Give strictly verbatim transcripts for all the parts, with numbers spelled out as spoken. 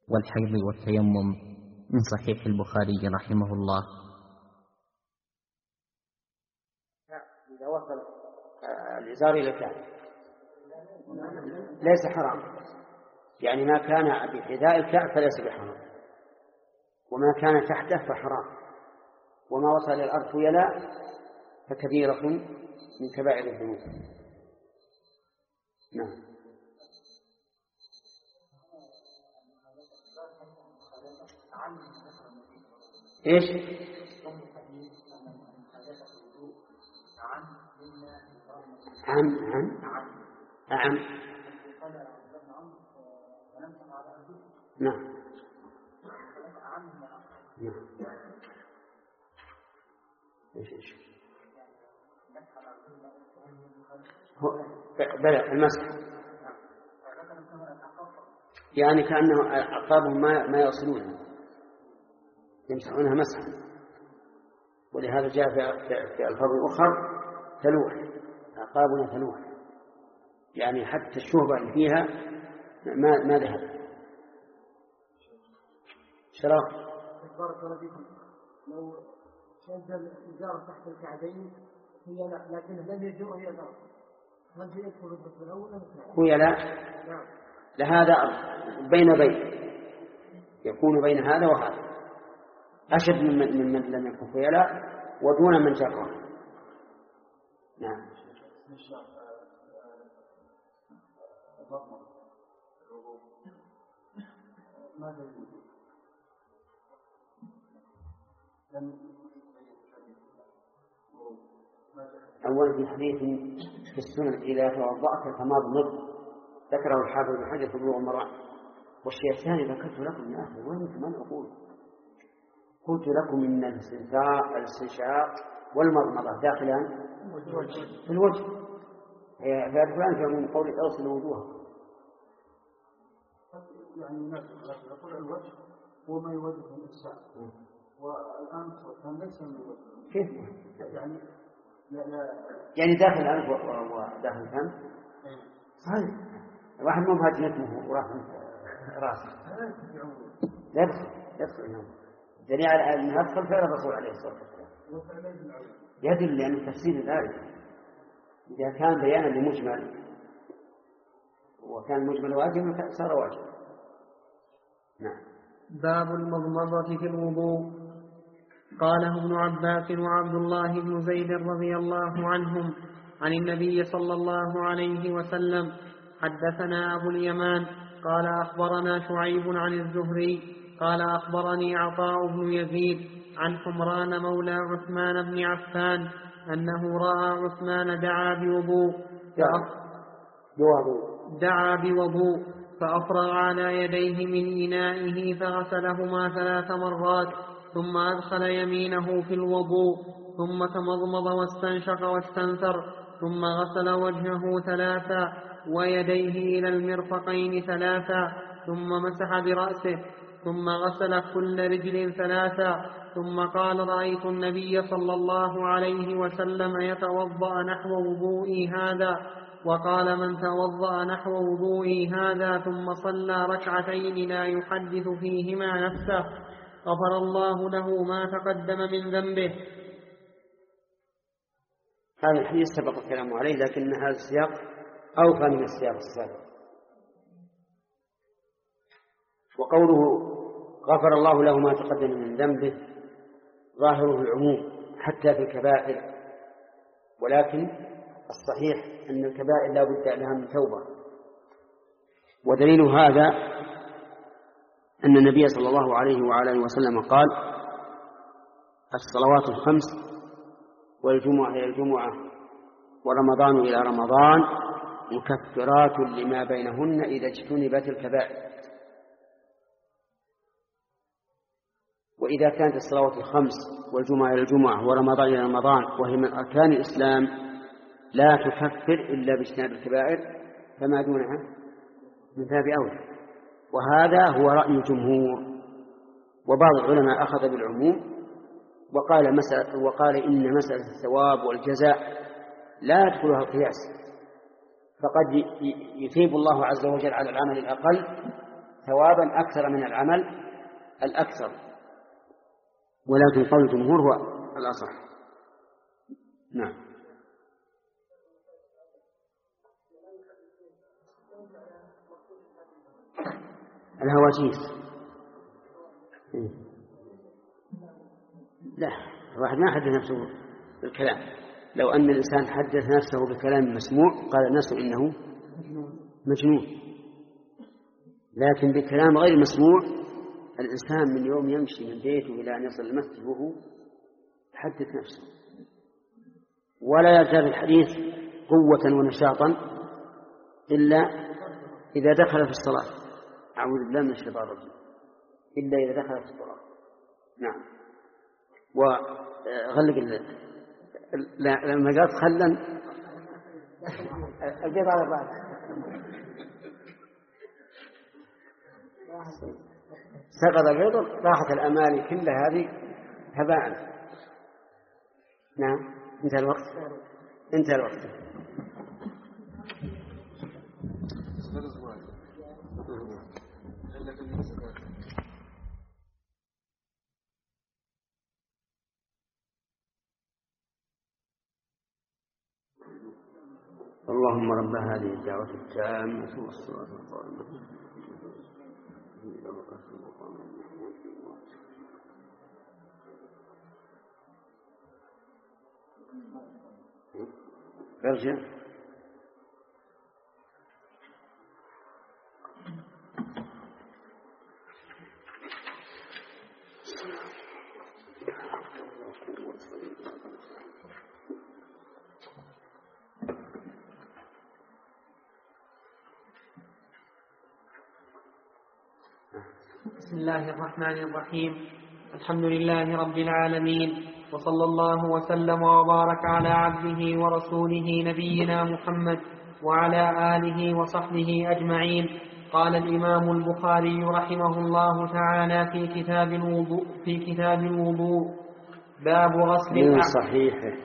والحيض والتيمم من صحيح البخاري رحمه الله. إذا وصل الإزار إلى الكعب ليس حرام، يعني ما كان بحذاء الكعب فليس بحرام، وما كان تحته فحرام، وما وصل إلى الأرض خيلاء فكبيرة من كبائر الذنوب. نعم. إيش؟ عن عن عن نعم نعم. إيش إيش؟ بلى المسح، يعني كأنه أعقابهم ما ما يصلونها يمسحونها مسحا، ولهذا جاء في ألفاظ أخرى تلوح، أعقابنا تلوح، يعني حتى الشهبة اللي فيها ما ما ذهب. شرف بارك الله فيكم. لو شد الإزار تحت الكعبين هي لا، لكنه لم يجر هي لا، هل يدخل الدخول الأول أم هي لا؟ نعم. لهذا بين بين يكون بين هذا وهذا، أشد من من, من لم يكن خيلاء ودون من جره. نعم. أولا في حديث في السنن إذا توضأت فمضمض، ذكره الحافظ بن حجر في بلوغ المرام. والشيء الثاني ذكرت لكم يا أخي وين من أقول قلت لكم إن الاستنشاق والمضمضة داخلان في الوجه، فيدخلان في من قول أوصل وجوهكم، يعني يقول الوجه هو ما يوجه الإنسان، والآن كان ليس من الوجه. كيف يعني لا لا يعني داخل الأنف وداخل الفم؟ صحيح. الواحد مو بهاج نتمه وراح راسه لا يدخل يدخل هنا دليل على أن يدخل فعل الرسول عليه الصلاة والسلام يدل لأن تفسير الآية إذا كان بيانا لمجمل وكان مجمل واجب صار واجب. نعم. باب المضمضة في الوضوء. قاله ابن عباس وعبد الله بن زيد رضي الله عنهم عن النبي صلى الله عليه وسلم. حدثنا أبو اليمان قال أخبرنا شعيب عن الزهري قال أخبرني عطاء بن يزيد عن حمران مولى عثمان بن عفان أنه رأى عثمان دعا بوضوء دعا بوضوء فأفرغ على يديه من إنائه فغسلهما ثلاث مرات ثم أدخل يمينه في الوضوء ثم تمضمض واستنشق واستنثر ثم غسل وجهه ثلاثا ويديه إلى المرفقين ثلاثا ثم مسح برأسه ثم غسل كل رجل ثلاثا ثم قال رأيت النبي صلى الله عليه وسلم يتوضأ نحو وضوئي هذا. وقال من توضأ نحو وضوئي هذا ثم صلى ركعتين لا يحدث فيهما نفسه غفر الله له ما تقدم من ذنبه. هذا الحديث سبق الكلام عليه لكن هذا السياق أوفى من السياق السابق. وقوله غفر الله له ما تقدم من ذنبه ظاهره العموم حتى في الكبائر، ولكن الصحيح أن الكبائر لا بد لها من توبة. ودليل هذا أن النبي صلى الله عليه وعلى وسلم قال الصلوات الخمس والجمعة إلى الجمعة ورمضان إلى رمضان مكفرات لما بينهن إذا اجتنبت الكبائر. وإذا كانت الصلوات الخمس والجمعة إلى الجمعة ورمضان إلى رمضان وهي من أركان الإسلام لا تكفر إلا باجتناب الكبائر فما دونها من باب أولى. وهذا هو رأي الجمهور، وبعض العلماء أخذ بالعموم وقال, مسألة وقال إن مسألة الثواب والجزاء لا يدخلها القياس، فقد يثيب الله عز وجل على العمل الأقل ثوابا أكثر من العمل الأكثر، ولكن قول الجمهور هو الأصح. نعم. الهواجيس لا، الواحد ما حدث نفسه بالكلام. لو أن الإنسان حدث نفسه بكلام مسموع قال الناس إنه مجنون، لكن بكلام غير مسموع الإنسان من يوم يمشي من بيته إلى أن يصل المسجد وهو يحدث نفسه، ولا يزداد الحديث قوة ونشاطا إلا إذا دخل في الصلاة. أعوذ بالله من الشيطان الرجيم. إلا إذا دخل في الصلاة. نعم. وغلق لما قالت خلا البيض على الراس سقط البيض راحت الأماني كل هذه هباء. نعم. انتهى الوقت. انتهى الوقت. اللهم رب هذه الدعوة التامة والصلاة القائمة ارجع. بسم الله الرحمن الرحيم. الحمد لله رب العالمين، وصلى الله وسلم وبارك على عبده ورسوله نبينا محمد وعلى آله وصحبه أجمعين. قال الإمام البخاري رحمه الله تعالى في كتاب الوضوء في كتاب الوضوء باب غسل من صحيحه.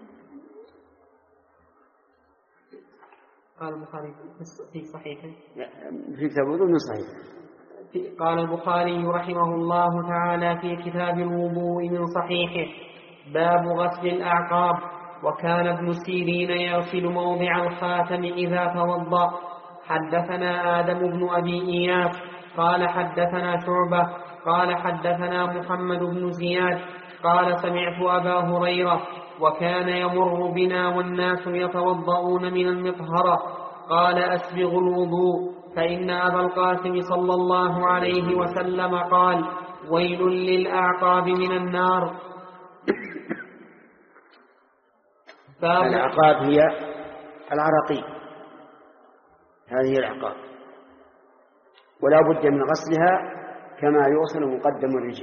قال البخاري في صحيحه في كتاب الوضوء من صحيحه. قال البخاري رحمه الله تعالى في كتاب الوضوء من صحيحه باب غسل الأعقاب. وكان ابن سيرين يغسل موضع الخاتم إذا توضأ. حدثنا آدم بن أبي إياس قال حدثنا شعبة قال حدثنا محمد بن زياد قال سمعت أبا هريرة وكان يمر بنا والناس يتوضؤون من المطهرة قال أسبغ الوضوء، فإن أبا القاسم صلى الله عليه وسلم قال ويل للأعقاب من النار. الأعقاب هي العراقيل، هذه الأعقاب، ولا بد من غسلها كما يغسل مقدم الرجل.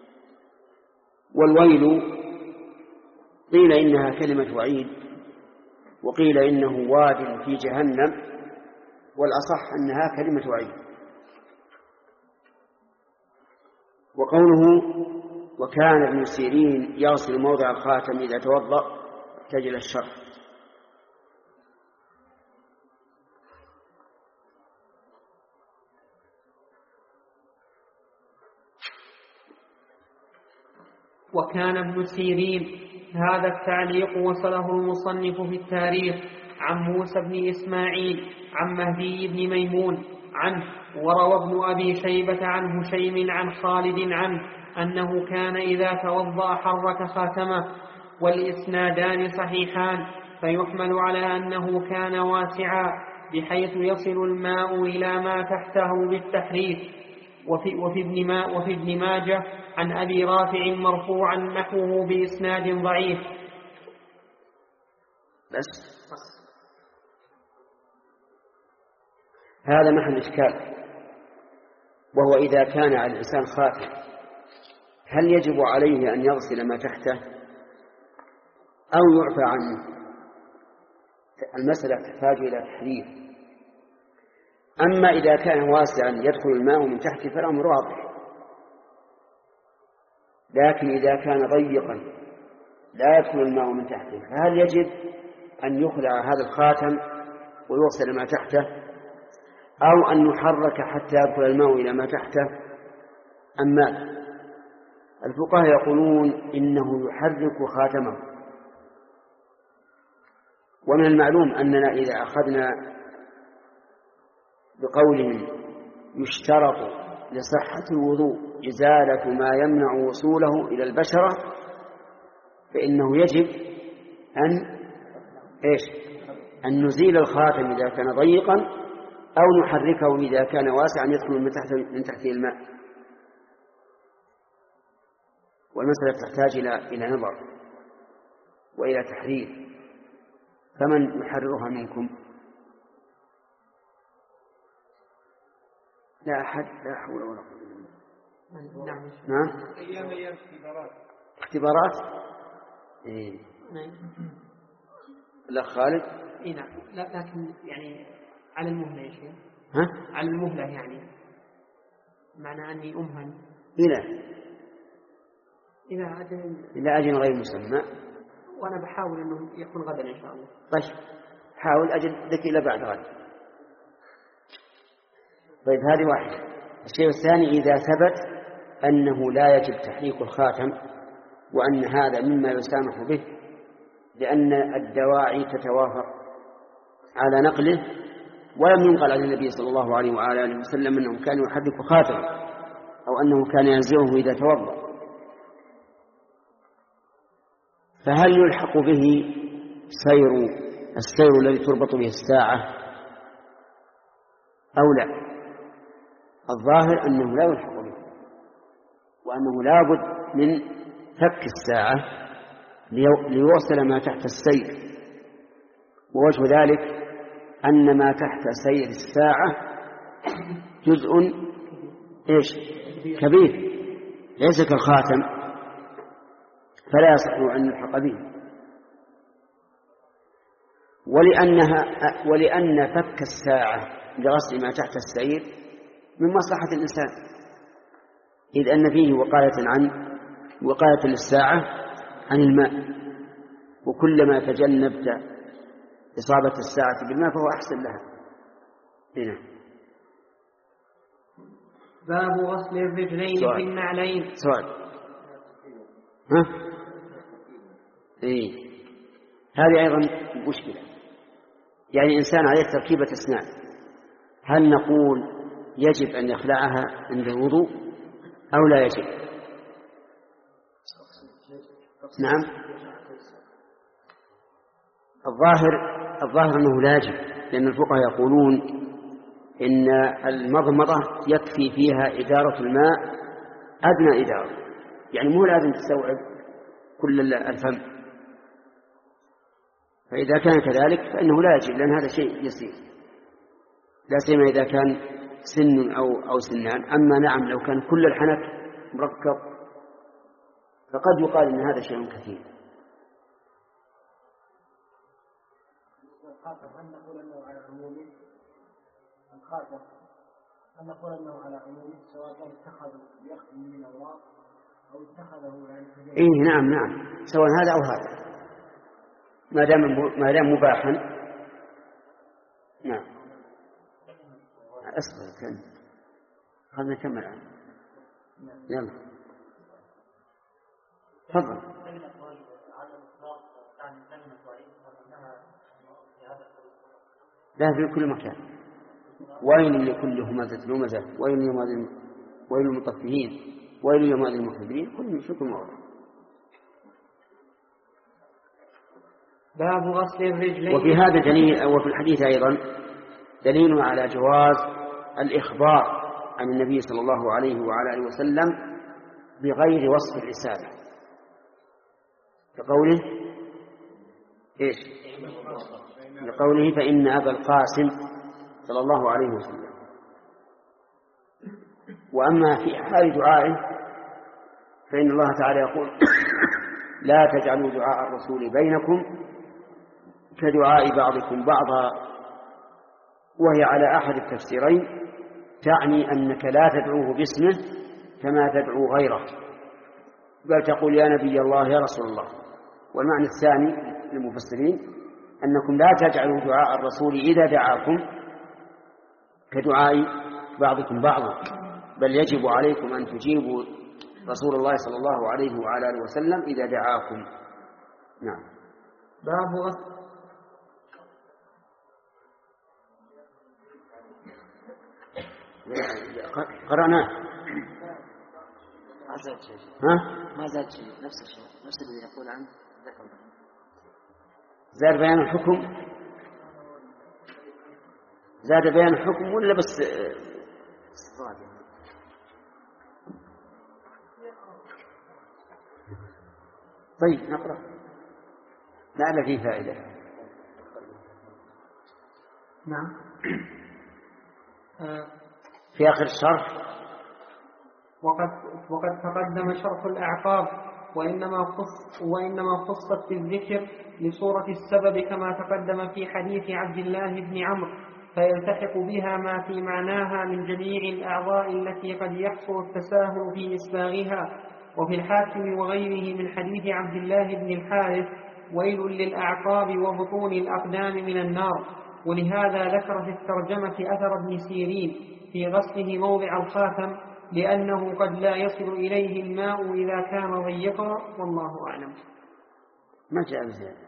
والويل قيل إنها كلمة وعيد، وقيل إنه واد في جهنم، والأصح أنها كلمة وعيد. وقوله وكان ابن سيرين يغسل موضع الخاتم إذا توضأ تجل الشرح. وكان ابن سيرين. هذا التعليق وصله المصنف في التاريخ عن موسى بن إسماعيل عن مهدي بن ميمون عنه، وروى ابن أبي شيبة عن هشيم عن خالد عنه أنه كان إذا توضأ حرك خاتمه، والإسنادان صحيحان، فيحمل على أنه كان واسعا بحيث يصل الماء إلى ما تحته بالتحريك. وفي, وفي, ابن, ما وفي ابن ماجه عن أبي رافع مرفوعا نحوه بإسناد ضعيف. بس هذا محل إشكال، وهو إذا كان على الإنسان خاتم هل يجب عليه أن يغسل ما تحته أو يعفى عنه؟ المسألة تحتاج إلى تحرير. أما إذا كان واسعا يدخل الماء من تحته فالأمر واضح، لكن إذا كان ضيقا لا يدخل الماء من تحته فهل يجب أن يخلع هذا الخاتم ويغسل ما تحته أو أن يحرك حتى يدخل الماء إلى ما تحته أم ماذا؟ الفقهاء يقولون إنه يحرك خاتمه. ومن المعلوم أننا إذا أخذنا بقولهم يشترط لصحة الوضوء إزالة ما يمنع وصوله إلى البشرة، فإنه يجب أن إيش؟ أن نزيل الخاتم إذا كان ضيقا، أو نحركه إذا كان واسعا يدخل من تحت من تحته الماء. والمسألة تحتاج إلى إلى نظر وإلى تحرير. فمن يحررها منكم؟ لا أحد. لا حول ولا قوة إلا بالله. نعم. نعم. أيام أيام اختبارات. اختبارات. إيه. لا خالد. إيه نعم. لا لكن يعني على المهلة يا شيخ. ها؟ على المهلة يعني معنى أني أمهل. إلى إلى أجل. إلى أجل غير مسمى. وأنا بحاول إنه يكون غدا إن شاء الله. طيب حاول أجل ذك إلى بعد غد. طيب هذه واحدة. الشيء الثاني إذا ثبت أنه لا يجب تحريك الخاتم وأن هذا مما يسامح به لأن الدواعي تتوافر على نقله، ولم ينقل عن النبي صلى الله عليه وآله وسلم أنه كان يحرك خاتم أو أنه كان ينزعه إذا توضأ، فهل يلحق به سير السير الذي تربط به الساعة أو لا؟ الظاهر أنه لا يلحق به، وأنه لا بد من فك الساعة ليوصل ما تحت السير. ووجه ذلك أن ما تحت سير الساعة جزء إيش؟ كبير ليس كالخاتم، فلا يصح أن يلحق به. ولأنها ولأن فك الساعة لغسل ما تحت السير من مصلحة الإنسان، إذ أن فيه وقاية عن وقاية للساعة عن الماء، وكلما تجنبت إصابة الساعة بالماء فهو أحسن لها. هنا باب غسل الرجلين سؤال. في النعلين. سؤال. ها؟ إيه. هذه أيضا مشكلة. يعني إنسان عليه تركيبة أسنان، هل نقول يجب أن يخلعها عند الوضوء أو لا يجب؟ نعم. الظاهر الظاهر أنه لا يجب، لأن الفقهاء يقولون إن المضمضة يكفي فيها إدارة الماء أدنى إدارة، يعني مو لازم تستوعب كل الفم، فإذا كان كذلك فإنه لا يجب، لأن هذا شيء يسير، لا سيما إذا كان سن أو أو سنان. أما نعم لو كان كل الحنك مركب فقد يقال إن هذا شيء كثير. الخاتم هل نقول أنه على عمومه؟ الخاتم هل نقول أنه على عمومه سواء كان اتخذه ليخدم من الأوراق أو اتخذه يعني كذلك؟ إيه نعم نعم، سواء هذا أو هذا، ما دام ما دام مباحا. نعم. أصبر كم خلنا نكمل عنه. يلا تفضل. لا في كل مكان. ويل لكل همزة لمزة ويل يومئذ ويل للمطففين ويل يومئذ للمكذبين، كل في كل موضع. باب غسل الرجلين. وفي هذا دليل، أو في الحديث أيضا دليل على جواز الإخبار عن النبي صلى الله عليه وعلى آله وسلم بغير وصف الرسالة، كقوله إيش؟ لقوله فإن أبا القاسم صلى الله عليه وسلم. وأما في حال دعائه فإن الله تعالى يقول لا تجعلوا دعاء الرسول بينكم كدعاء بعضكم بعضا، وهي على أحد التفسيرين، تعني أنك لا تدعوه باسمه كما تدعو غيره، بل تقول يا نبي الله يا رسول الله. والمعنى الثاني للمفسرين أنكم لا تجعلوا دعاء الرسول إذا دعاكم كدعاء بعضكم بعضا، بل يجب عليكم أن تجيبوا رسول الله صلى الله عليه وعلى آله وسلم إذا دعاكم. نعم. باب أصل قرأناه. ما زال شيء. ها؟ ما زال شيء، نفس الشيء، نفس الذي يقول عنه ذكر. زاد بيان الحكم، زاد بيان الحكم ولا بس استطراد؟ طيب نقرأ، لعل فيه فائدة. نعم. في آخر الشرح وقد وقد تقدم شرح الأعقاب، وإنما خص وإنما خصت بالذكر لصورة السبب كما تقدم في حديث عبد الله بن عمرو، فيلتحق بها ما في معناها من جميع الأعضاء التي قد يحصل التساهل في إسباغها. وفي الحاكم وغيره من حديث عبد الله بن الحارث: ويل للأعقاب وبطون الأقدام من النار. ولهذا ذكر في الترجمة أثر ابن سيرين في غسله موضع الخاتم، لأنه قد لا يصل إليه الماء إذا كان ضيقا، والله أعلم. ما جاء بزيادة.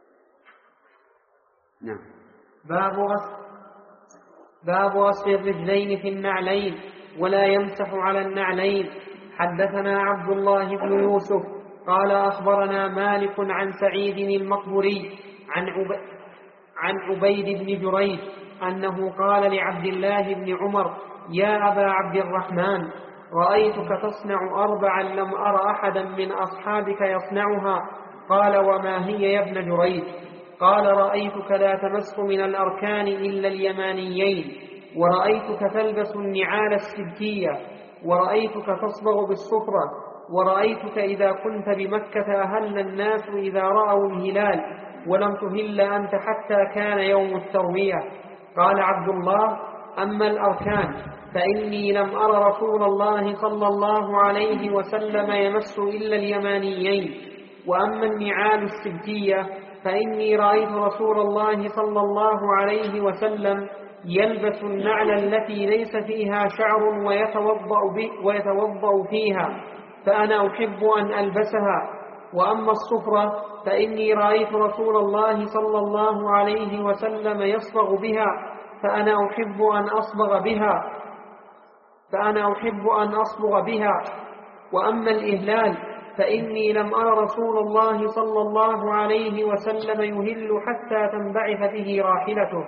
نعم. باب غسل باب غسل الرجلين في النعلين ولا يمسح على النعلين. حدثنا عبد الله بن يوسف قال أخبرنا مالك عن سعيد المقبري عن عب... عن عبيد بن جريج أنه قال لعبد الله بن عمر: يا أبا عبد الرحمن، رأيتك تصنع أربعا لم أر أحدا من أصحابك يصنعها. قال: وما هي يا ابن جريج؟ قال: رأيتك لا تمس من الأركان إلا اليمانيين، ورأيتك تلبس النعال السبكية، ورأيتك تصبغ بالصفرة، ورأيتك إذا كنت بمكة أهل الناس إذا رأوا الهلال، ولم تهل أنت حتى كان يوم التروية. قال عبد الله: أما الأركان فإني لم أر رسول الله صلى الله عليه وسلم يمس إلا اليمانيين، وأما النعال السبكية فإني رأيت رسول الله صلى الله عليه وسلم يلبس النعل التي ليس فيها شعر ويتوضأ, ويتوضأ فيها، فأنا أحب أن ألبسها. وأما الصفرة فإني رأيت رسول الله صلى الله عليه وسلم يصبغ بها، فأنا أحب أن أصبغ بها فأنا أحب أن أصبغ بها. وأما الإهلال فإني لم أر رسول الله صلى الله عليه وسلم يهل حتى تنبعث به راحلته.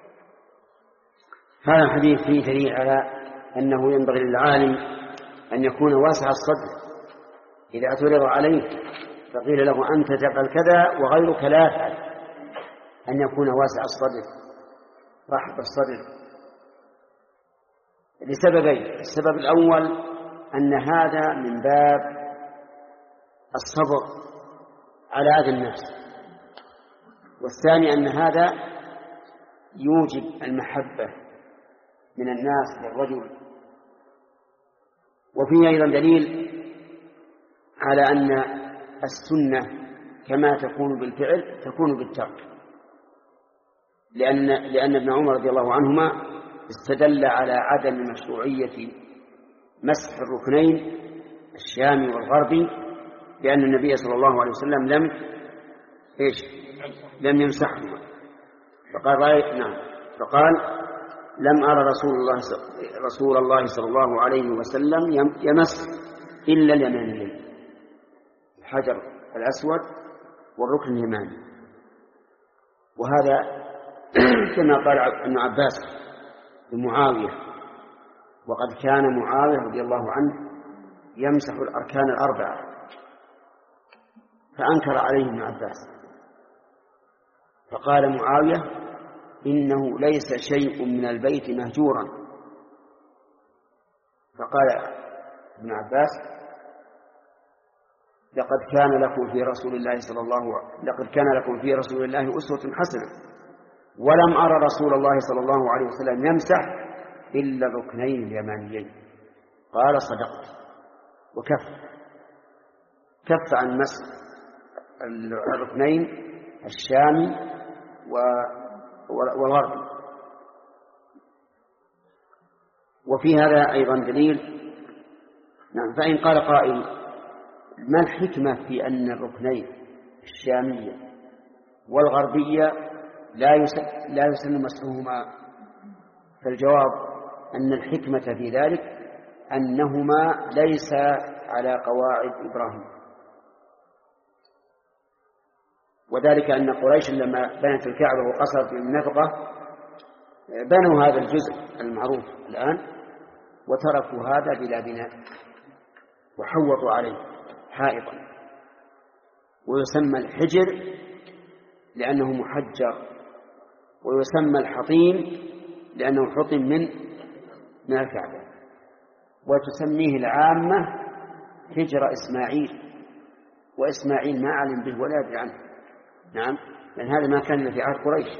هذا الحديث فيه دليل على أنه ينبغي للعالم أن يكون واسع الصدر إذا اعترض عليه فقيل له أنت تفعل كذا وغيرك لا يفعل، أن يكون واسع الصدر رحب الصدر لسببين: السبب الأول أن هذا من باب الصبر على أذى النفس، والثاني أن هذا يوجب المحبة من الناس للرجل. وفيه أيضا دليل على أن السنة كما تكون بالفعل تكون بالترك، لأن, لأن ابن عمر رضي الله عنهما استدل على عدم مشروعية مسح الركنين الشامي والغربي لأن النبي صلى الله عليه وسلم لم إيش لم يمسحهما، فقال رأيت نعم فقال لم أرى رسول الله رسول الله صلى الله عليه وسلم يمس إلا اليمانيين، الحجر الأسود والركن اليماني. وهذا كما قال ابن عباس لمعاوية: وقد كان معاوية رضي الله عنه يمسح الأركان الأربعة، فأنكر عليه ابن عباس، فقال معاوية: إنه ليس شيء من البيت مهجورا. فقال ابن عباس: لقد كان لكم في رسول الله صلى الله لقد كان لكم في رسول الله أسوة حسنة، ولم أرى رسول الله صلى الله عليه وسلم يمسح إلا الركنين اليمانيين. قال: صدقت. وكف كف عن مسح الركنين الشامي والغربي. وفي هذا أيضا دليل. نعم. فإن قال قائل ما الحكمة في أن الركنين الشامية والغربية لا لا يسن مسحهما؟ فالجواب أن الحكمة في ذلك أنهما ليس على قواعد إبراهيم، وذلك أن قريش لما بنت الكعبة وقصرت النفقة بنوا هذا الجزء المعروف الآن وتركوا هذا بلا بناء وحوطوا عليه حائطا، ويسمى الحجر لأنه محجر، ويسمى الحطيم لأنه حطم من من الكعبة، وتسميه العامة حجر إسماعيل، وإسماعيل ما علم به ولا يدري عنه. نعم، لأن هذا ما كان في عهد قريش.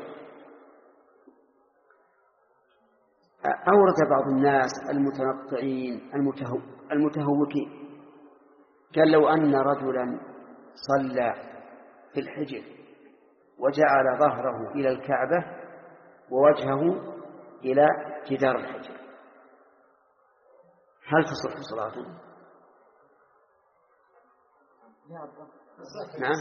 أورد بعض الناس المتنطعين المتهو المتهوكين قال لو أن رجلا صلى في الحجر وجعل ظهره إلى الكعبة ووجهه إلى جدار الحجر هل تصح صلاته؟ نعم.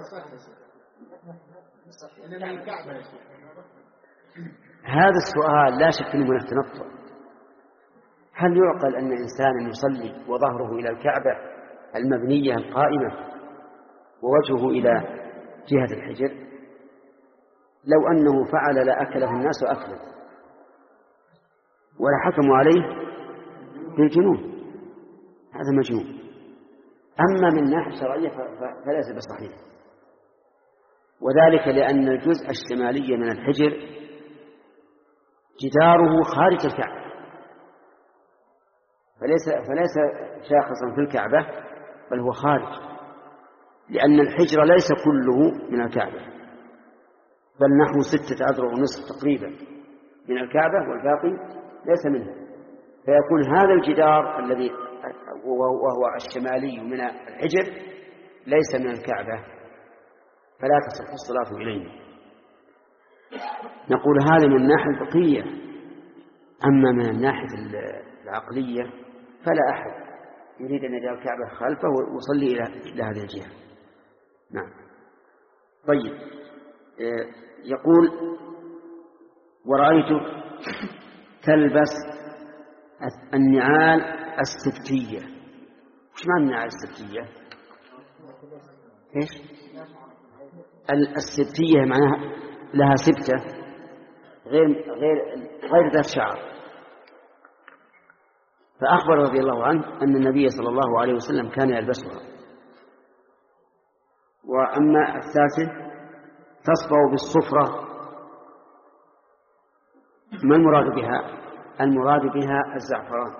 هذا السؤال لا شك أنه من التنطع. هل يعقل أن إنسانا يصلي وظهره إلى الكعبة المبنية القائمة ووجهه إلى جهة الحجر؟ لو أنه فعل لأكله الناس أكله ولا حكموا عليه بالجنون، هذا مجنون. أما من ناحية شرعية فليس بصحيح، وذلك لأن الجزء الشمالي من الحجر جداره خارج الكعبة، فليس فليس شاخصا في الكعبة بل هو خارج، لأن الحجر ليس كله من الكعبة بل نحو ستة أذرع ونصف تقريبا من الكعبة والباقي ليس منها، فيكون هذا الجدار الذي وهو الشمالي من الحجر ليس من الكعبة، فلا تصح الصلاة إليه. نقول هذا من الناحية الفقهية، أما من الناحية العقلية فلا أحد يريد أن يجعل الكعبة خلفه ويصلي إلى هذه الجهة. نعم. طيب، يقول ورأيتك تلبس النعال السبتية. وش معنى النعال السبتية؟ إيش السبتية؟ معناها لها سبتة غير غير غير ذات شعر. فأخبر رضي الله عنه أن النبي صلى الله عليه وسلم كان يلبسها. وأما الثالثة تصبغ بالصفرة، ما المراد بها؟ المراد بها الزعفران.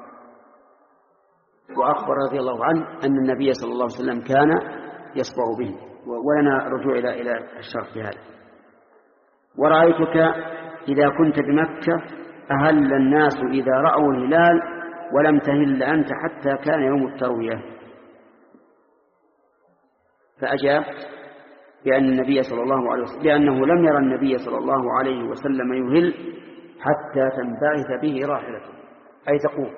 وأخبر رضي الله عنه أن النبي صلى الله عليه وسلم كان يصبغ به، ولنا رجوع إلى إلى الشرح في هذا. ورأيتك إذا كنت بمكة أهل الناس إذا رأوا الهلال ولم تهل أنت حتى كان يوم التروية. فأجاب بأن النبي صلى الله عليه وسلم بأنه لم يرى النبي صلى الله عليه وسلم يهل حتى تنبعث به راحلته، أي تقوم.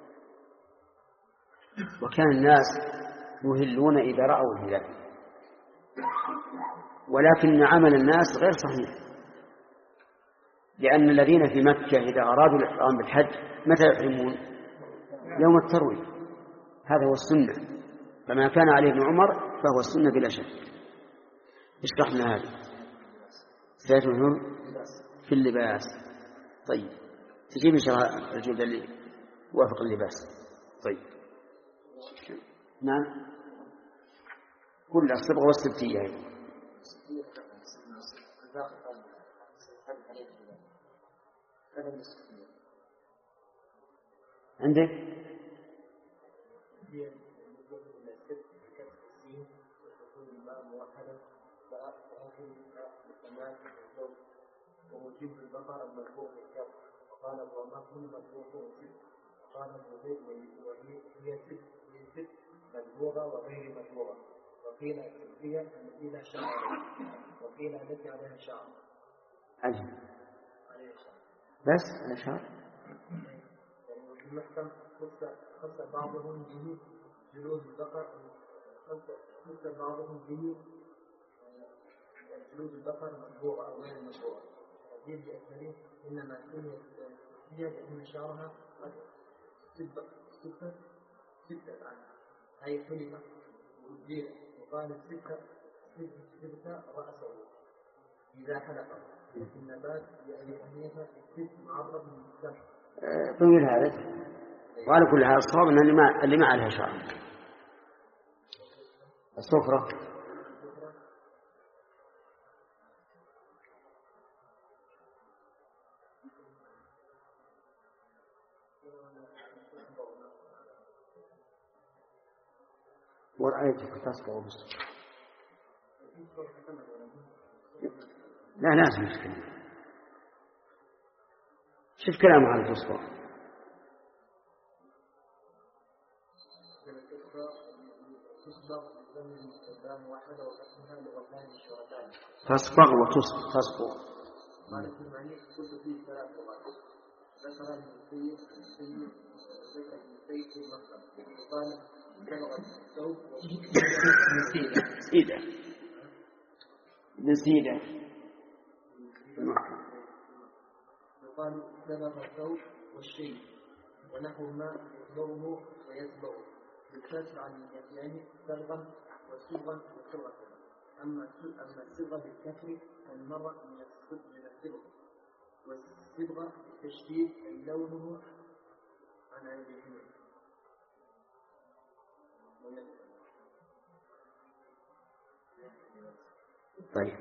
وكان الناس يهلون إذا رأوا الهلال، ولكن عمل الناس غير صحيح، لأن الذين في مكة إذا أرادوا الإحرام بالحج متى يحرمون؟ يوم التروية، هذا هو السنة. فما كان عليه ابن عمر فهو السنة بلا شك. اشرح لنا هذا. سيتهم في اللباس. طيب، تجيب شرح الجلد اللي وافق اللباس. طيب، نعم. كل الصبغة والسبتية هي. عندك ومجيب البقر المرفوع بالكف، وقال وما كل مرفوع وقال الزبير وهي هي ست هي ست مدبوغة وغير مدبوغة، وقيل السبتية التي لا شعر، وقيل التي عليها شعر. عجل. بس على شعر. في المحكم خص بعضهم به جلود البقر خص بعضهم به جلود البقر مطبوعة أو غير مطبوعة. الدين بأكمله إنما سميت هي لأن شعرها قد ستة ستة عنها أي حلمة وأجيل وقال الستة ستة رأسه إذا حلق في النبات بأبي حنيفة الست معرض من الدم. طويل هذا. وعلى كل حال الصواب أن اللي ما اللي ما عليها شعر الصفرة. ورأيتك تصبغ بالصفرة. لا لازم مشكلة. شوف كلامه عن التصبغ. تصبغ وتصبغ تصبغ. قلت فيه ثلاث لغات ذكر المسيح المسيح ذكر المسيح في المكتب وقال بلغ الثوب نسيدة نسيدة نسيدة وقال بلغ الثوب والشيء ونحو ما يصبغه ويصبغه بالكسر عن اليدين سلغا وسلغا وسلغا. أما أما الصبغة بالكسر فالمرء من الصبغ والصبغة بالتشديد أي لونه عن عينه. طيب.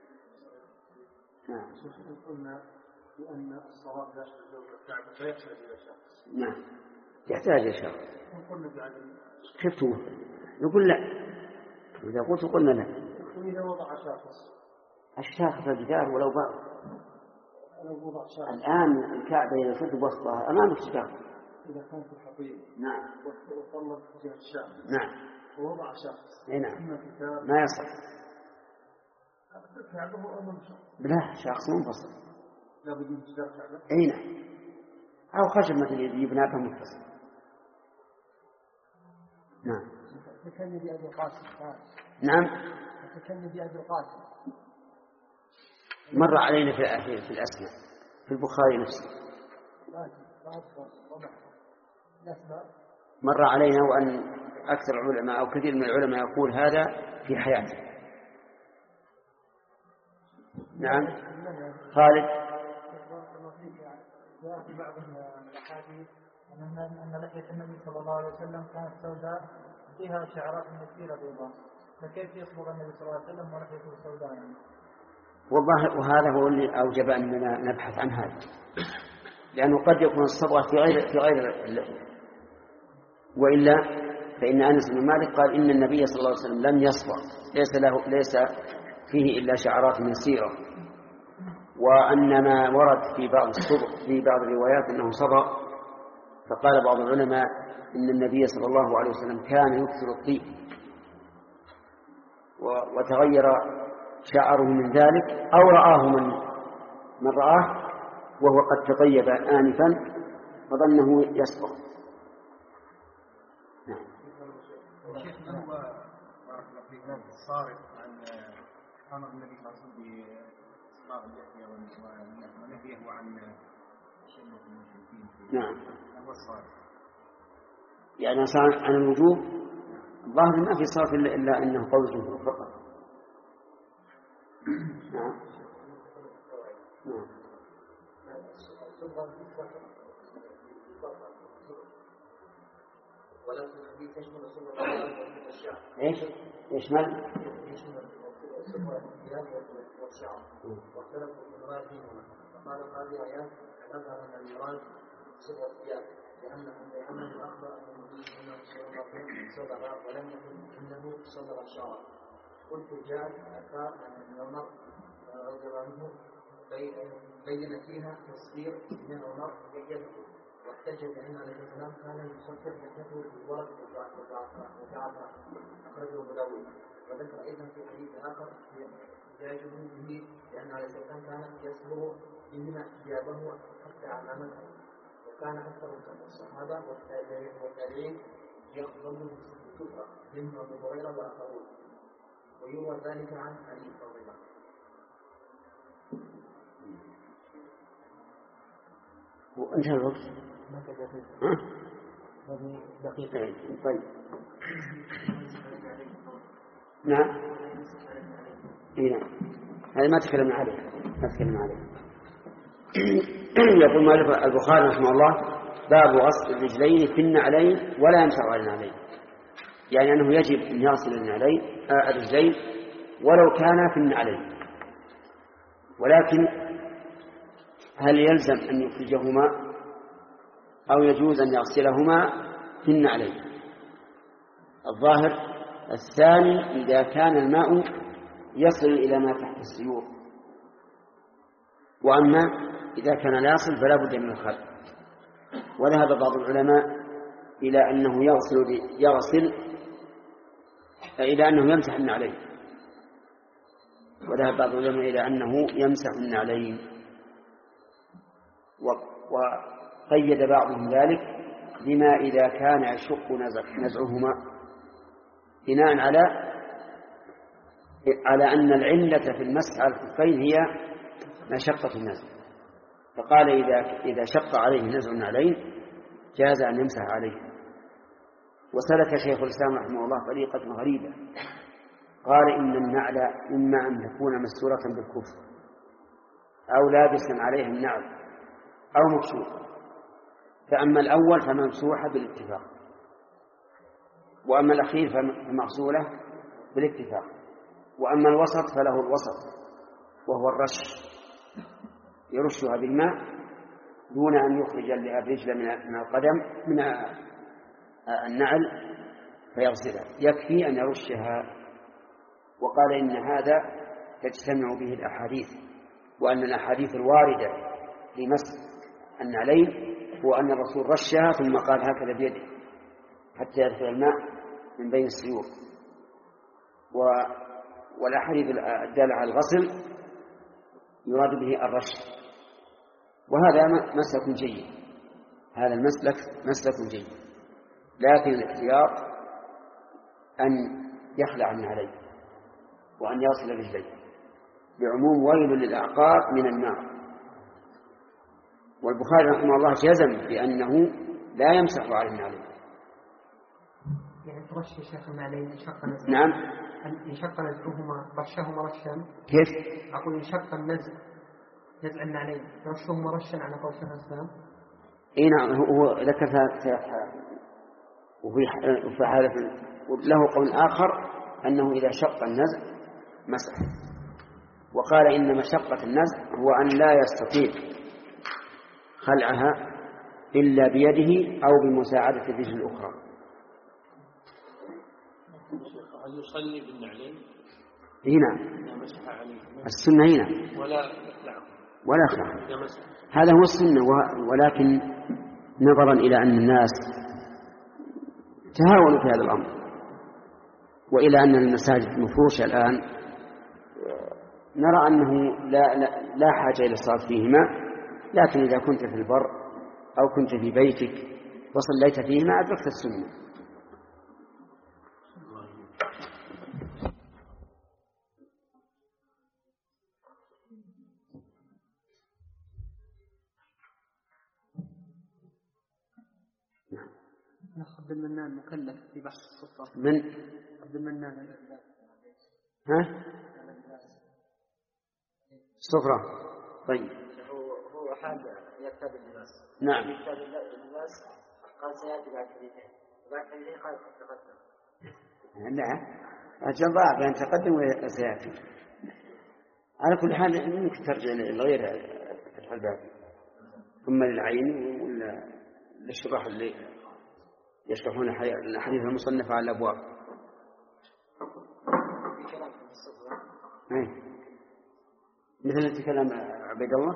نعم. قلنا بأن الصواب لا يشمل الكعب لا يحتاج إلى شخص. نعم. يحتاج إلى شخص. قلنا بعدم. شفتوا؟ نقول لا. إذا قلت قلنا لا. وإذا وضع شخص. الشاخص الجدار ولو بعض. لو وضع شخص. الآن الكعبة إذا شفت بسطها أمامك شاخص. إذا كان في الحقيقة. نعم. وصلت جهة الشام. نعم. ووضع شخص. أي نعم. ما يصح. لا شخص منفصل. لا بدون جدار كعبة. أي نعم. أو خشب مثل يبنى به منفصل. نعم. تكلم بأبي القاسم. نعم. تكلم بأبي القاسم. مر علينا في في الأسماء في البخاري نفسه. مر علينا وأن أكثر العلماء أو كثير من العلماء يقول هذا في حياته. نعم. خالد. جاء في بعض الأحاديث أن لحية النبي صلى الله عليه وسلم كانت سوداء فيها شعرات كثيرة بيضاء، فكيف يصبغ النبي صلى الله عليه وسلم ولحيته سوداء يعني؟ والله وهذا هو اللي أوجب أننا نبحث عن هذا، لأنه قد يكون الصبغة في غير في غير وإلا فإن أنس بن مالك قال إن النبي صلى الله عليه وسلم لم يصبغ، ليس له ليس فيه إلا شعرات من سيرة، وأن ما ورد في بعض الصبغ في بعض الروايات أنه صبغ. فقال بعض العلماء إن النبي صلى الله عليه وسلم كان يكثر الطيب وتغير شعره من ذلك، أو رآه من من رآه وهو قد تطيب آنفا فظنه يصبغ. نعم. شيخ هو بارك الله فيك صارف عن أمر النبي صلى الله عليه وسلم بإصباغ اللحية ونهيه عن تشبه المشركين. نعم. هو الصارف. يعني صار عن الوجوب الظاهر ما في صرف إلا, إلا أنه قول الجمهور فقط. نعم. نعم. ولكن الذي تشمل صورة الشعر. إيش؟ يشمل؟ يشمل صورة الثياب والشعر. واختلفوا في المراد فيهما. فقال القاضي عياض أظهر أن المراد صورة الثياب لأنه لأنه أخبر أن النبي صلى الله عليه وسلم صبغ ولم يكن إنه صبغ الشعر. قلت جاء أثار أن عمر رضي الله عنه بين فيها تصوير من عمر يده، واحتج بأن عليه السلام كان يصفر لحيته بالورق وجعفر أخرجه مدون. وذكر أيضا في حديث آخر يعجبه به لأن عليه السلام كان يصبغ بهما ثيابه حتى عمامته، كان أكثر الصحابة والتابعين يقبلون الكفر منهم أبو هريرة وآخرون، ويروى ذلك عن علي رضي الله عنه. وانتهى الوقت. هذه دقيقة. طيب. نعم. إيه نعم. هذا ما تكلمنا عليه. ما تكلمنا عليه. يقول مالك البخاري رحمه الله: باب غسل الرجلين في النعلين ولا يمسح على النعلين. يعني أنه يجب أن يغسل النعلين آه الرجلين ولو كان في النعلين، ولكن هل يلزم أن يخرجهما أو يجوز أن يغسلهما في النعلين؟ الظاهر الثاني إذا كان الماء يصل إلى ما تحت السيور، وأما إذا كان لا يصل فلا بد من الخلع. وذهب بعض العلماء إلى أنه يغسل يغسل إلى أنه يمسح النعلين، وذهب بعض العلماء إلى أنه يمسح النعلين، وقيد بعضهم ذلك بما إذا كان يشق نزعهما، بناء على على أن العلة في المسح على الخفين هي مشقة النزع، فقال إذا إذا شق عليه نزع النعلين جاز أن يمسح عليه. وسلك شيخ الإسلام رحمه الله طريقة غريبة، قال إن النعل إما أن تكون مستورة بالكفر أو لابسا عليه النعل أو مكشوفة، فأما الأول فممسوحة بالاتفاق، وأما الأخير فمغسولة بالاتفاق، وأما الوسط فله الوسط وهو الرش، يرشها بالماء دون أن يخرج الرجل من القدم من النعل فيغسلها، يكفي أن يرشها. وقال إن هذا تجتمع به الأحاديث، وأن الأحاديث الواردة في مسح النعلين هو أن الرسول رشها ثم قال هكذا بيده حتى يدخل الماء من بين السيور، والأحاديث الدالة على الغسل يراد به الرش. وهذا مسلك جيد، هذا المسلك مسلك جيد، لكن الاحتياط أن يخلع النعلين وأن يغسل رجليه، بعموم ويل للأعقاب من النار. والبخاري رحمه الله جزم بأنه لا يمسح على النعلين. يعني ترش شيخ النعلين يشق نزع. نعم. يشق نزعهما رشهما رشا. كيف؟ أقول يشق النزع نزع النعلين رشهما رشا على قول شيخ الإسلام. إيه نعم، هو ذكر ثلاث حالات، وفي حالة له قول آخر أنه إذا شق النزع مسح، وقال إن مشقة النزع هو أن لا يستطيع خلعها إلا بيده أو بمساعدة الرجل الأخرى. هل يصلي بالنعلين؟ هنا السنة هنا ولا يخلعه ولا يخلعه، هذا هو السنة. ولكن نظرا إلى أن الناس تهاونوا في هذا الأمر، وإلى أن المساجد مفروشة الآن، نرى أنه لا, لا, لا حاجة إلى الصلاة فيهما، لكن إذا كنت في البر أو كنت في بيتك وصليت فيهما أدركت السنة. عبد المنان مكلف في بحث السلطة. من عبد المنان ها الصفرة. طيب هو هو حاجة يكتب اللباس. نعم يكتب اللباس قال سيأتي بعد حديثين، بعد حديثين قال تقدم. لا أجل ضاع بين تقدم وسيأتي. على كل حال ممكن ترجع لغير فتح الباب، ثم للعين ولا للشراح اللي يشرحون الحديث المصنف على الأبواب. مثل الكلام عبيد الله.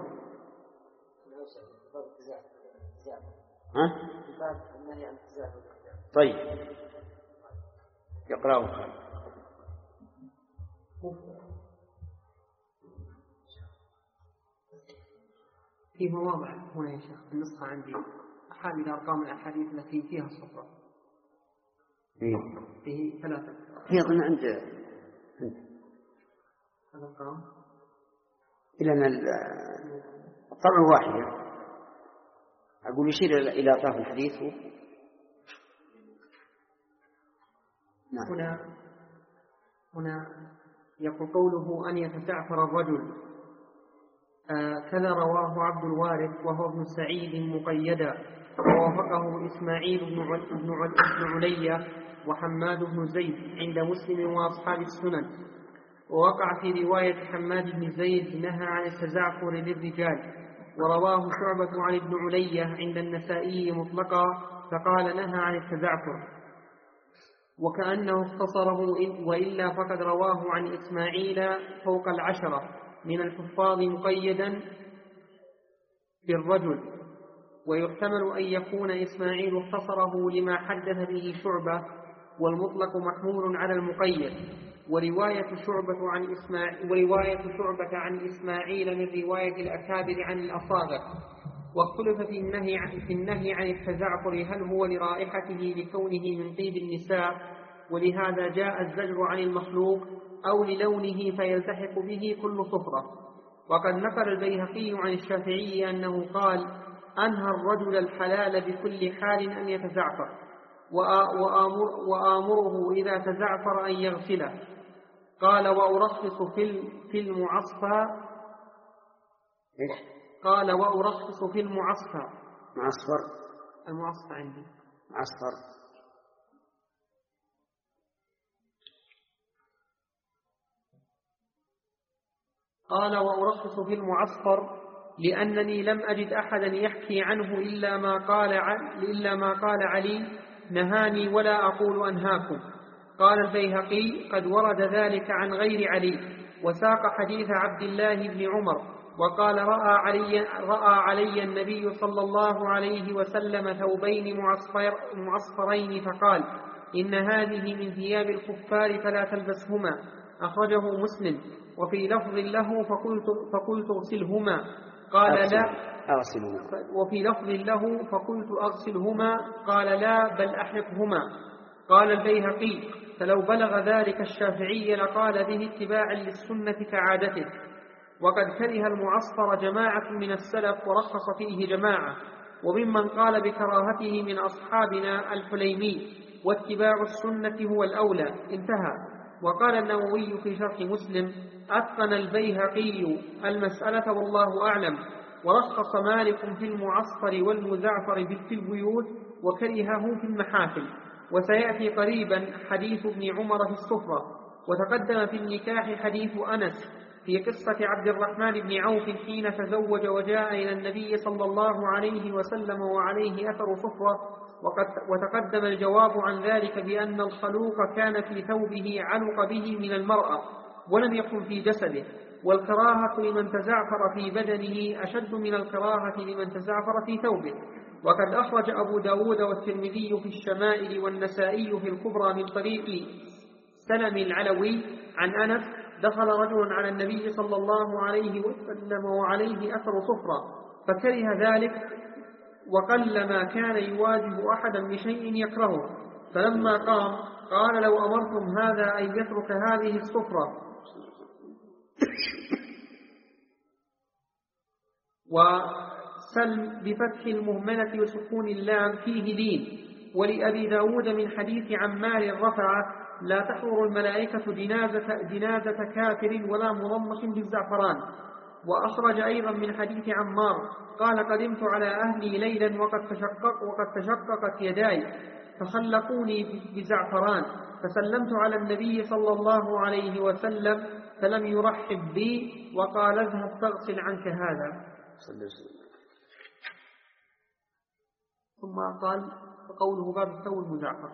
ها؟ طيب يقرأه خالد. في مواضع هنا يا شيخ النسخة عندي هذه الأرقام الأحاديث التي فيها الصفرة. إيه. فيه ثلاثة. هي أظن عند الأرقام. إلى أن الطبع واحدة. أقول يشير إلى أطراف الحديث. نعم. هنا هنا يقول قوله أن يتزعفر الرجل آه كذا رواه عبد الوارث وهو ابن سعيد مقيدا، ووافقه إسماعيل بن علية وحماد بن زيد عند مسلم وأصحاب السنن. ووقع في رواية حماد بن زيد نهى عن التزعفر للرجال، ورواه شعبة عن ابن علية عند النسائي مطلقا فقال نهى عن التزعفر، وكأنه اختصره، وإلا فقد رواه عن إسماعيل فوق العشرة من الحفاظ مقيدا بالرجل، ويحتمل أن يكون إسماعيل اختصره لما حدث به شعبة، والمطلق محمول على المقيد. ورواية شعبة عن إسماعيل ورواية شعبة عن إسماعيل من رواية الأكابر عن الأصاغر. واختلف في النهي في النهي عن التزعفر هل هو لرائحته لكونه من طيب النساء ولهذا جاء الزجر عن المخلوق، أو للونه فيلتحق به كل صفرة. وقد نقل البيهقي عن الشافعي أنه قال أنهى الرجل الحلال بكل حال أن يتزعفر، وآمر وآمره إذا تزعفر أن يغسله. قال وأرخص في المعصفى قال وأرخص في المعصفى معصفر المعصفى عندي معصفر قال وأرخص في المعصفر لأنني لم أجد أحدا يحكي عنه إلا ما قال إلا ما قال علي نهاني ولا أقول أنهاكم. قال البيهقي قد ورد ذلك عن غير علي، وساق حديث عبد الله بن عمر وقال رأى علي, رأى علي النبي صلى الله عليه وسلم ثوبين معصفر معصفرين فقال إن هذه من ثياب الكفار فلا تلبسهما، أخرجه مسلم. وفي لفظ له فقلت, فقلت اغسلهما قال لا أغسلهما وفي لفظ له فقلت أغسلهما قال لا بل أحرقهما. قال البيهقي فلو بلغ ذلك الشافعي لقال به اتباعا للسنة كعادته. وقد كره المعصفر جماعة من السلف ورخص فيه جماعة، وممن قال بكراهته من أصحابنا الحليمي، واتباع السنة هو الأولى. انتهى. وقال النووي في شرح مسلم أتقن البيهقي المسألة والله أعلم، ورخص مالك في المعصفر والمزعفر في البيوت وكرهه في المحافل. وسيأتي قريبا حديث ابن عمر في السفرة. وتقدم في النكاح حديث أنس في قصة عبد الرحمن بن عوف حين تزوج وجاء إلى النبي صلى الله عليه وسلم وعليه أثر صفرة. وتقدم الجواب عن ذلك بأن الخلوق كان في ثوبه علق به من المرأة ولم يكن في جسده، والكراهة لمن تزعفر في بدنه أشد من الكراهة لمن تزعفر في ثوبه. وقد أخرج أبو داود والترمذي في الشمائل والنسائي في الكبرى من طريق سلم العلوي عن أنس دخل رجل على النبي صلى الله عليه وسلم وعليه أثر صفرة فكره ذلك، وقل ما كان يواجه أحدا بشيء يكرهه، فلما قام قال لو أمرتم هذا أن يترك هذه الصفرة. وسلم بفتح المهملة وسكون اللام فيه لين. ولأبي داود من حديث عمار رفع لا تحضر الملائكة جنازة, جنازة كافر ولا مضمش بالزعفران. وأخرج أيضا من حديث عمار قال قدمت على أهلي ليلا وقد تشقق وقد تشققت يداي فخلقوني بزعفران، فسلمت على النبي صلى الله عليه وسلم فلم يرحب بي وقال اذهب تغسل عنك هذا. ثم قال قوله باب الثوب المزعفر.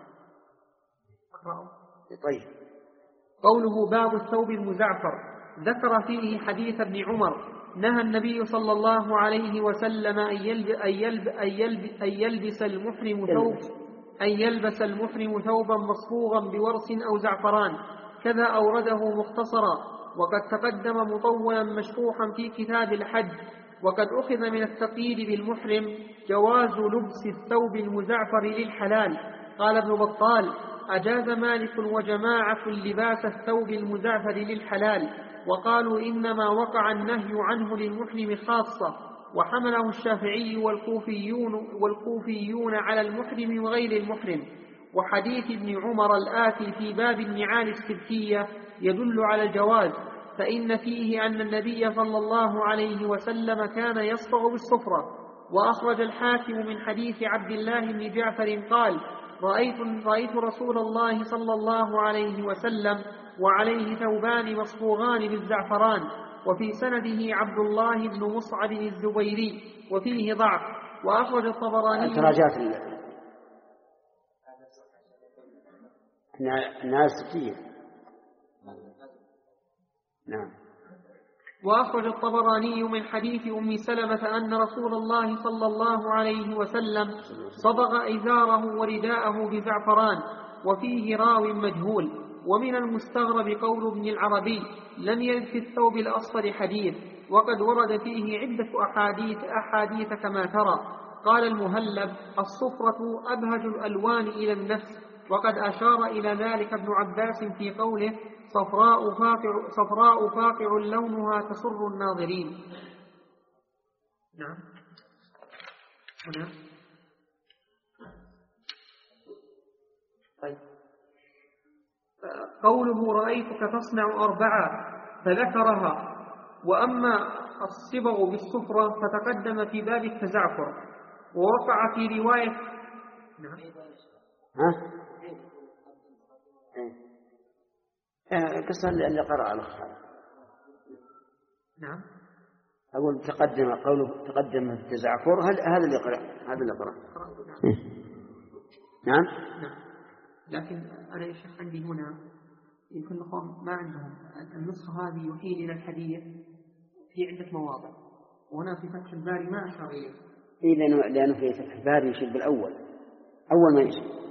طيب. قوله باب الثوب المزعفر ذكر فيه حديث ابن عمر نهى النبي صلى الله عليه وسلم أن يلبس, أن يلبس, أن يلبس, أن يلبس المحرم ثوب أن يلبس المحرم ثوبا مصفوغا بورس أو زعفران، كذا أورده مختصرا. وقد تقدم مطولا مشروحا في كتاب الحج وقد أخذ من التقييد بالمحرم جواز لبس الثوب المزعفر للحلال. قال ابن بطال: أجاز مالك وجماعة لباس الثوب المزعفر للحلال، وقالوا إنما وقع النهي عنه للمحرم خاصة، وحمله الشافعي والكوفيون, والكوفيون على المحرم وغير المحرم. وحديث ابن عمر الآتي في باب النعال السبتية يدل على الجواز، فإن فيه أن النبي صلى الله عليه وسلم كان يصفغ بالصفرة. وأخرج الحاكم من حديث عبد الله بن جعفر قال: رأيت, رأيت رسول الله صلى الله عليه وسلم وعليه ثوبان مصفوغان بالزعفران. وفي سنده عبد الله بن مصعب الزبيري وفيه ضعف. وأخرج الطبراني تراجعت الناس فيه. نعم. وأخرج الطبراني من حديث أم سلمة أن رسول الله صلى الله عليه وسلم صبغ إزاره ورداءه بزعفران، وفيه راو مجهول. ومن المستغرب قول ابن العربي: لم يرد في الثوب الأصفر حديث، وقد ورد فيه عدة أحاديث, أحاديث كما ترى. قال المهلب: الصفرة أبهج الألوان إلى النفس، وقد أشار إلى ذلك ابن عباس في قوله: صفراء فاقع, صفراء فاقع لونها تسر الناظرين. نعم. هنا. طيب. قوله: رأيتك تصنع أربعة، فذكرها. وأما الصبغ بالصفرة فتقدم في باب التزعفر، ووقع في رواية. نعم. ها؟ قصة اللي قرأ الأخ. نعم. أقول تقدم قوله تقدم في التزعفر، هل هذا اللي قرأ؟ هذا اللي قرأ. نعم. نعم. لكن أنا يا شيخ عندي هنا يمكن الأخوان ما عندهم النسخة هذه يحيل إلى الحديث في عدة مواضع، وهنا في فتح الباري ما أشار إليه. إيه لأنه لأنه في فتح الباري يشير بالأول، أول ما يشير.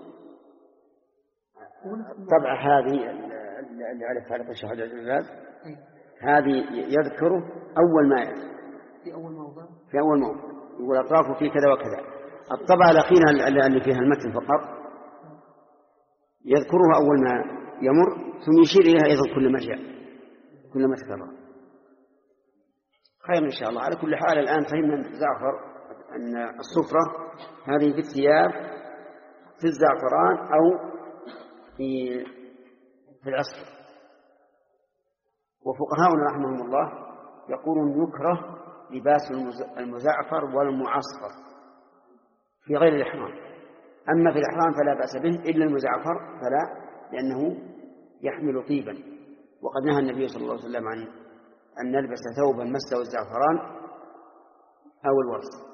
طبعا هذه اللي على تعرف الشهادة الجواز هذه يذكره أول ما يأتي في أول موضع في أول موضع يقول أطرافه في كذا وكذا. الطبعة الأخيرة اللي فيها المتن فقط يذكرها أول ما يمر، ثم يشير إليها أيضا كل ما جاء كل ما تكرر. خير إن شاء الله. على كل حال الآن فهمنا أن الزعفر أن الصفرة هذه في الثياب في الزعفران أو في في العصر. وفقهاؤنا رحمهم الله يقولون يكره لباس المزعفر والمعصفر في غير الإحرام، أما في الإحرام فلا بأس به، إلا المزعفر فلا، لأنه يحمل طيبا. وقد نهى النبي صلى الله عليه وسلم عن أن نلبس ثوبا مسه الزعفران أو الورس.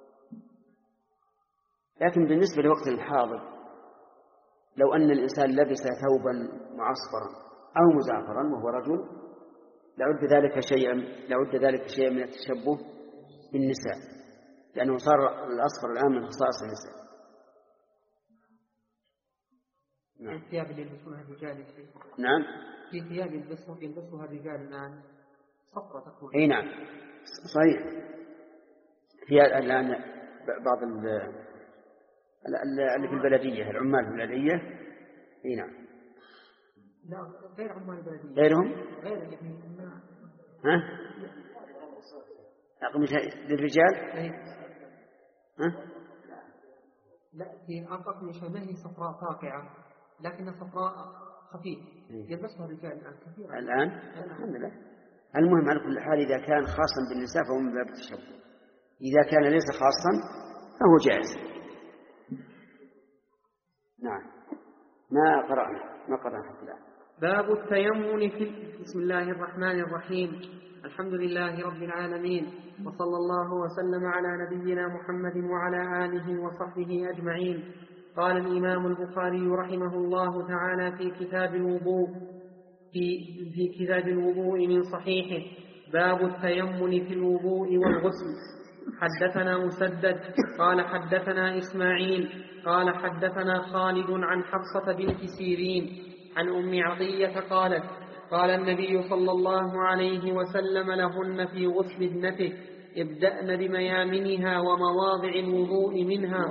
لكن بالنسبة لوقت الحاضر لو أن الإنسان لبس ثوبا معصفرا أو مزعفرا وهو رجل لعد ذلك شيئا لعد ذلك شيئا من التشبه بالنساء، لأنه صار الأصفر الآن من خصائص النساء. نعم. الثياب اللي يلبسونها الرجال. نعم. في ثياب يلبسها يلبسها الرجال الآن صفرة تكون. أي نعم صحيح. في الآن بعض اللي في البلدية العمال في البلدية. أي نعم. لا غير عمال البلدية. غيرهم؟ غير يعني ما. ها؟ أقمش للرجال؟ أي. ها؟ لا في أقمشة ما هي صفراء فاقعة لكنها صفراء خفيف يلبسها الرجال الآن كثيرا. الآن؟ الحمد لله. المهم على كل حال إذا كان خاصا بالنساء فهو من باب التشبه، إذا كان ليس خاصا فهو جائز. نعم. ما قرأنا ما قرأنا حتى الآن. باب التيمم في بسم الله الرحمن الرحيم. الحمد لله رب العالمين، وصلى الله وسلم على نبينا محمد وعلى آله وصحبه أجمعين. قال الإمام البخاري رحمه الله تعالى في كتاب الوضوء في, في كتاب الوضوء من صحيحه: باب التيمم في الوضوء والغسل. حدثنا مسدد قال حدثنا إسماعيل قال حدثنا خالد عن حفصة بنت سيرين عن أم عطية قالت: قال النبي صلى الله عليه وسلم لهن في غسل ابنته: ابدأن بميامنها ومواضع الوضوء منها.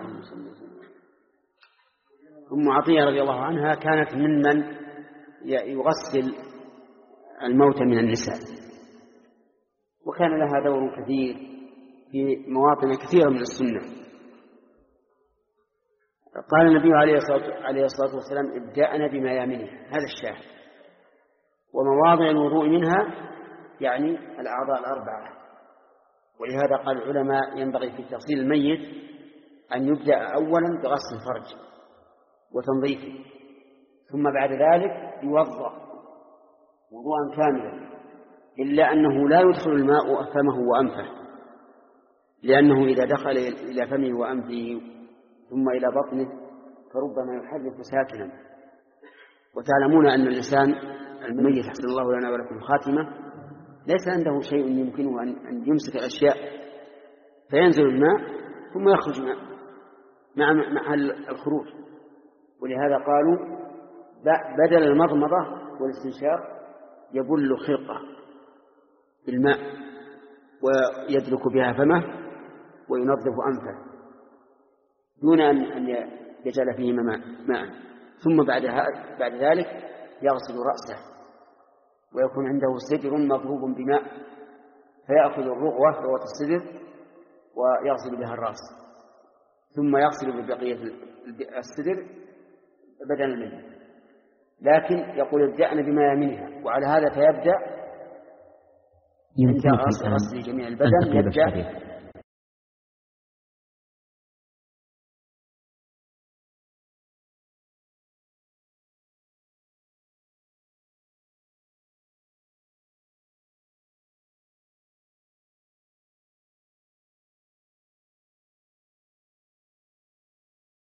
أم عطية رضي الله عنها كانت ممن يغسل الموت من النساء، وكان لها دور كثير في مواطن كثيرة من السنة. قال النبي عليه الصلاة والسلام ابدأنا بميامنها، هذا الشاهد، ومواضع الوضوء منها يعني الأعضاء الأربعة. ولهذا قال العلماء ينبغي في تغسيل الميت أن يبدأ أولا بغسل الفرج وتنظيفه، ثم بعد ذلك يوضأ وضوءا كاملا، إلا أنه لا يدخل الماء فمه وأنفه، لأنه إذا دخل إلى فمه وأنفه ثم إلى بطنه فربما يحرك ساكنا. وتعلمون أن الإنسان الميت حسن الله لنا ولكم خاتمة ليس عنده شيء يمكنه أن يمسك الأشياء، فينزل الماء ثم يخرج ماء مع محل الخروج. ولهذا قالوا بدل المضمضة والاستنشاق يبل خرقة بالماء ويدلك بها فمه وينظف أنفه دون أن يجعل فيه ماء، ثم بعد ذلك يغسل رأسه ويكون عنده سدر مضروب بماء، فيأخذ الرغوة رغوة السدر ويغسل بها الرأس، ثم يغسل ببقية السدر بدلا منه. لكن يقول ابدأنا بميامنها، وعلى هذا فيبدأ عند غسل جميع البدن يبدأ